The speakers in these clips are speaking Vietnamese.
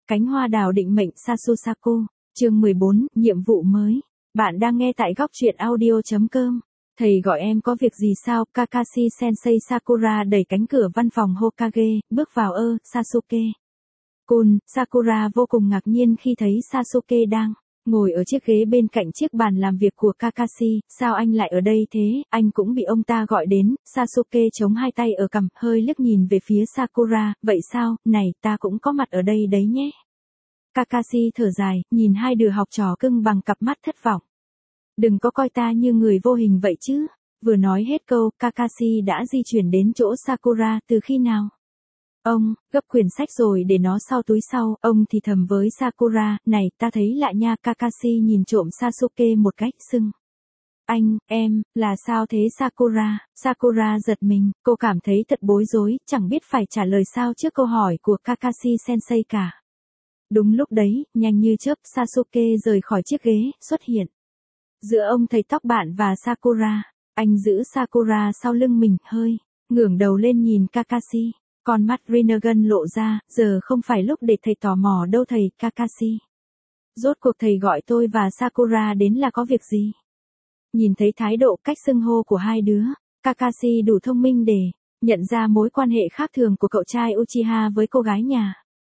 Cánh hoa đào định mệnh Sasusako, chương 14, nhiệm vụ mới. Bạn đang nghe tại góc truyện audio.com. Thầy gọi em có việc gì sao? Kakashi Sensei Sakura đẩy cánh cửa văn phòng Hokage, bước vào Sasuke. Kun, Sakura vô cùng ngạc nhiên khi thấy Sasuke đang ngồi ở chiếc ghế bên cạnh chiếc bàn làm việc của Kakashi. Sao anh lại ở đây thế? Anh cũng bị ông ta gọi đến. Sasuke chống hai tay ở cằm, hơi liếc nhìn về phía Sakura. Vậy sao? Này, ta cũng có mặt ở đây đấy nhé. Kakashi thở dài, nhìn hai đứa học trò cưng bằng cặp mắt thất vọng. Đừng có coi ta như người vô hình vậy chứ. Vừa nói hết câu, Kakashi đã di chuyển đến chỗ Sakura. Từ khi nào? Ông, gấp quyển sách rồi để nó sau túi sau. Ông thì thầm với Sakura, này, ta thấy lạ nha. Kakashi nhìn trộm Sasuke một cách sưng. Anh, em, là sao thế Sakura? Sakura giật mình, cô cảm thấy thật bối rối, chẳng biết phải trả lời sao trước câu hỏi của Kakashi Sensei cả. Đúng lúc đấy, nhanh như chớp, Sasuke rời khỏi chiếc ghế, xuất hiện giữa ông thầy tóc bạn và Sakura. Anh giữ Sakura sau lưng mình, hơi ngẩng đầu lên nhìn Kakashi. Con mắt Rinnegan lộ ra, giờ không phải lúc để thầy tò mò đâu thầy. Kakashi. Rốt cuộc thầy gọi tôi và Sakura đến là có việc gì? Nhìn thấy thái độ cách xưng hô của hai đứa, Kakashi đủ thông minh để nhận ra mối quan hệ khác thường của cậu trai Uchiha với cô gái nhà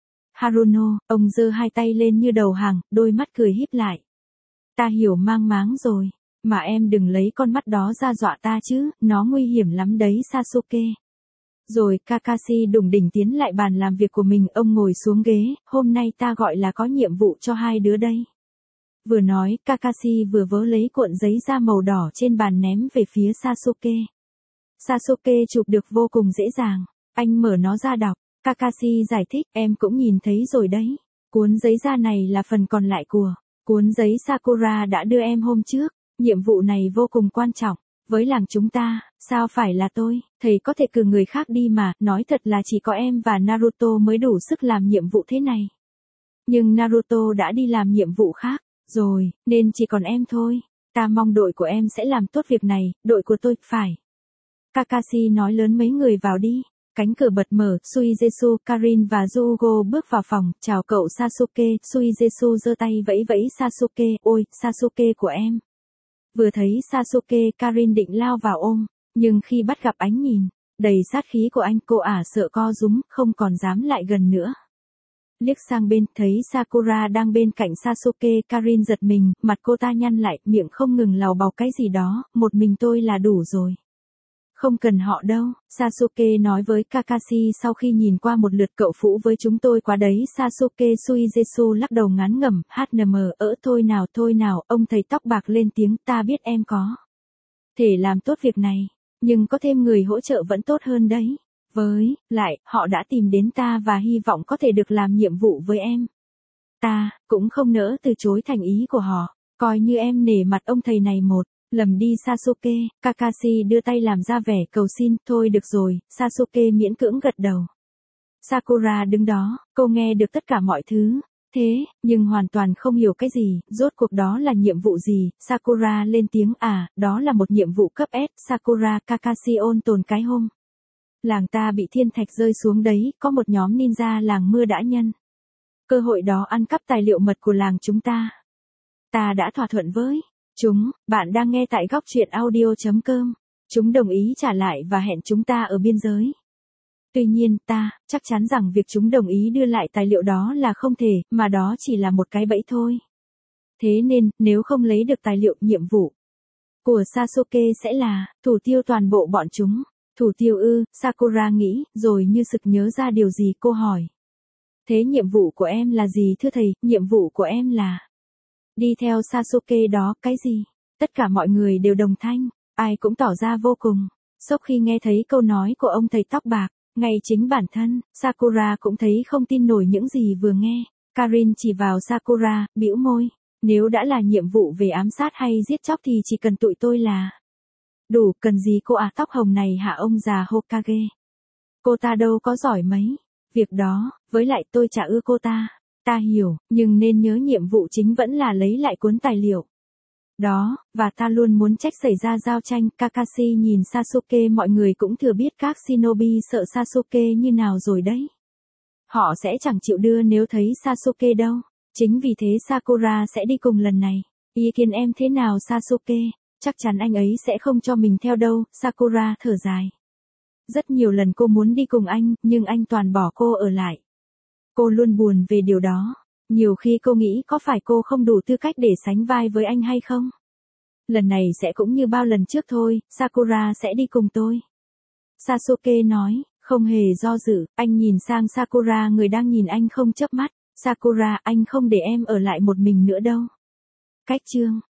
Haruno. Ông giơ hai tay lên như đầu hàng, đôi mắt cười híp lại. Ta hiểu mang máng rồi, mà em đừng lấy con mắt đó ra dọa ta chứ, nó nguy hiểm lắm đấy Sasuke. Rồi Kakashi đủng đỉnh tiến lại bàn làm việc của mình, ông ngồi xuống ghế. Hôm nay ta gọi là có nhiệm vụ cho hai đứa đây. Vừa nói, Kakashi vừa vớ lấy cuộn giấy da màu đỏ trên bàn ném về phía Sasuke. Sasuke chụp được vô cùng dễ dàng. Anh mở nó ra đọc. Kakashi giải thích, em cũng nhìn thấy rồi đấy. Cuốn giấy da này là phần còn lại của cuốn giấy Sakura đã đưa em hôm trước. Nhiệm vụ này vô cùng quan trọng với làng chúng ta. Sao phải là tôi? Thầy có thể cử người khác đi mà. Nói thật là chỉ có em và Naruto mới đủ sức làm nhiệm vụ thế này. Nhưng Naruto đã đi làm nhiệm vụ khác rồi, nên chỉ còn em thôi. Ta mong đội của em sẽ làm tốt việc này. Đội của tôi, phải. Kakashi nói lớn, mấy người vào đi. Cánh cửa bật mở, Suigetsu, Karin và Jugo bước vào phòng. Chào cậu Sasuke. Suigetsu giơ tay vẫy vẫy Sasuke. Ôi, Sasuke của em. Vừa thấy Sasuke, Karin định lao vào ôm, nhưng khi bắt gặp ánh nhìn đầy sát khí của anh, cô sợ co rúm, không còn dám lại gần nữa. Liếc sang bên, thấy Sakura đang bên cạnh Sasuke. Karin giật mình, mặt cô ta nhăn lại, miệng không ngừng lào bào cái gì đó. Một mình tôi là đủ rồi. Không cần họ đâu, Sasuke nói với Kakashi sau khi nhìn qua một lượt. Cậu phụ với chúng tôi quá đấy Sasuke. Suigetsu lắc đầu ngán ngẩm, thôi nào, ông thầy tóc bạc lên tiếng, ta biết em có thể làm tốt việc này, nhưng có thêm người hỗ trợ vẫn tốt hơn đấy. Với lại, họ đã tìm đến ta và hy vọng có thể được làm nhiệm vụ với em. Ta cũng không nỡ từ chối thành ý của họ, coi như em nể mặt ông thầy này một lần đi Sasuke. Kakashi đưa tay làm ra vẻ cầu xin. Thôi được rồi, Sasuke miễn cưỡng gật đầu. Sakura đứng đó, cô nghe được tất cả mọi thứ. Thế, nhưng hoàn toàn không hiểu cái gì, rốt cuộc đó là nhiệm vụ gì. Sakura lên tiếng, đó là một nhiệm vụ cấp S. Sakura. Kakashi ôn tồn, cái hôm làng ta bị thiên thạch rơi xuống đấy, có một nhóm ninja làng mưa đã nhân cơ hội đó ăn cắp tài liệu mật của làng chúng ta. Ta đã thỏa thuận với chúng. Bạn đang nghe tại góc truyện audio.com. Chúng đồng ý trả lại và hẹn chúng ta ở biên giới. Tuy nhiên, ta chắc chắn rằng việc chúng đồng ý đưa lại tài liệu đó là không thể, mà đó chỉ là một cái bẫy thôi. Thế nên, nếu không lấy được tài liệu, nhiệm vụ của Sasuke sẽ là thủ tiêu toàn bộ bọn chúng. Thủ tiêu ư? Sakura nghĩ, rồi như sực nhớ ra điều gì, cô hỏi. Thế nhiệm vụ của em là gì thưa thầy? Nhiệm vụ của em là đi theo Sasuke đó. Cái gì? Tất cả mọi người đều đồng thanh, ai cũng tỏ ra vô cùng sốc khi nghe thấy câu nói của ông thầy tóc bạc. Ngay chính bản thân Sakura cũng thấy không tin nổi những gì vừa nghe. Karin chỉ vào Sakura, bĩu môi. Nếu đã là nhiệm vụ về ám sát hay giết chóc thì chỉ cần tụi tôi là đủ. Cần gì cô tóc hồng này hả ông già Hokage? Cô ta đâu có giỏi mấy việc đó, với lại tôi chả ưa cô ta. Ta hiểu, nhưng nên nhớ nhiệm vụ chính vẫn là lấy lại cuốn tài liệu đó, và ta luôn muốn trách xảy ra giao tranh. Kakashi nhìn Sasuke, mọi người cũng thừa biết các shinobi sợ Sasuke như nào rồi đấy. Họ sẽ chẳng chịu đưa nếu thấy Sasuke đâu. Chính vì thế Sakura sẽ đi cùng lần này. Ý kiến em thế nào Sasuke? Chắc chắn anh ấy sẽ không cho mình theo đâu, Sakura thở dài. Rất nhiều lần cô muốn đi cùng anh, nhưng anh toàn bỏ cô ở lại. Cô luôn buồn về điều đó. Nhiều khi cô nghĩ có phải cô không đủ tư cách để sánh vai với anh hay không? Lần này sẽ cũng như bao lần trước thôi, Sakura sẽ đi cùng tôi. Sasuke nói, không hề do dự, anh nhìn sang Sakura người đang nhìn anh không chớp mắt. Sakura, anh không để em ở lại một mình nữa đâu. Cách chương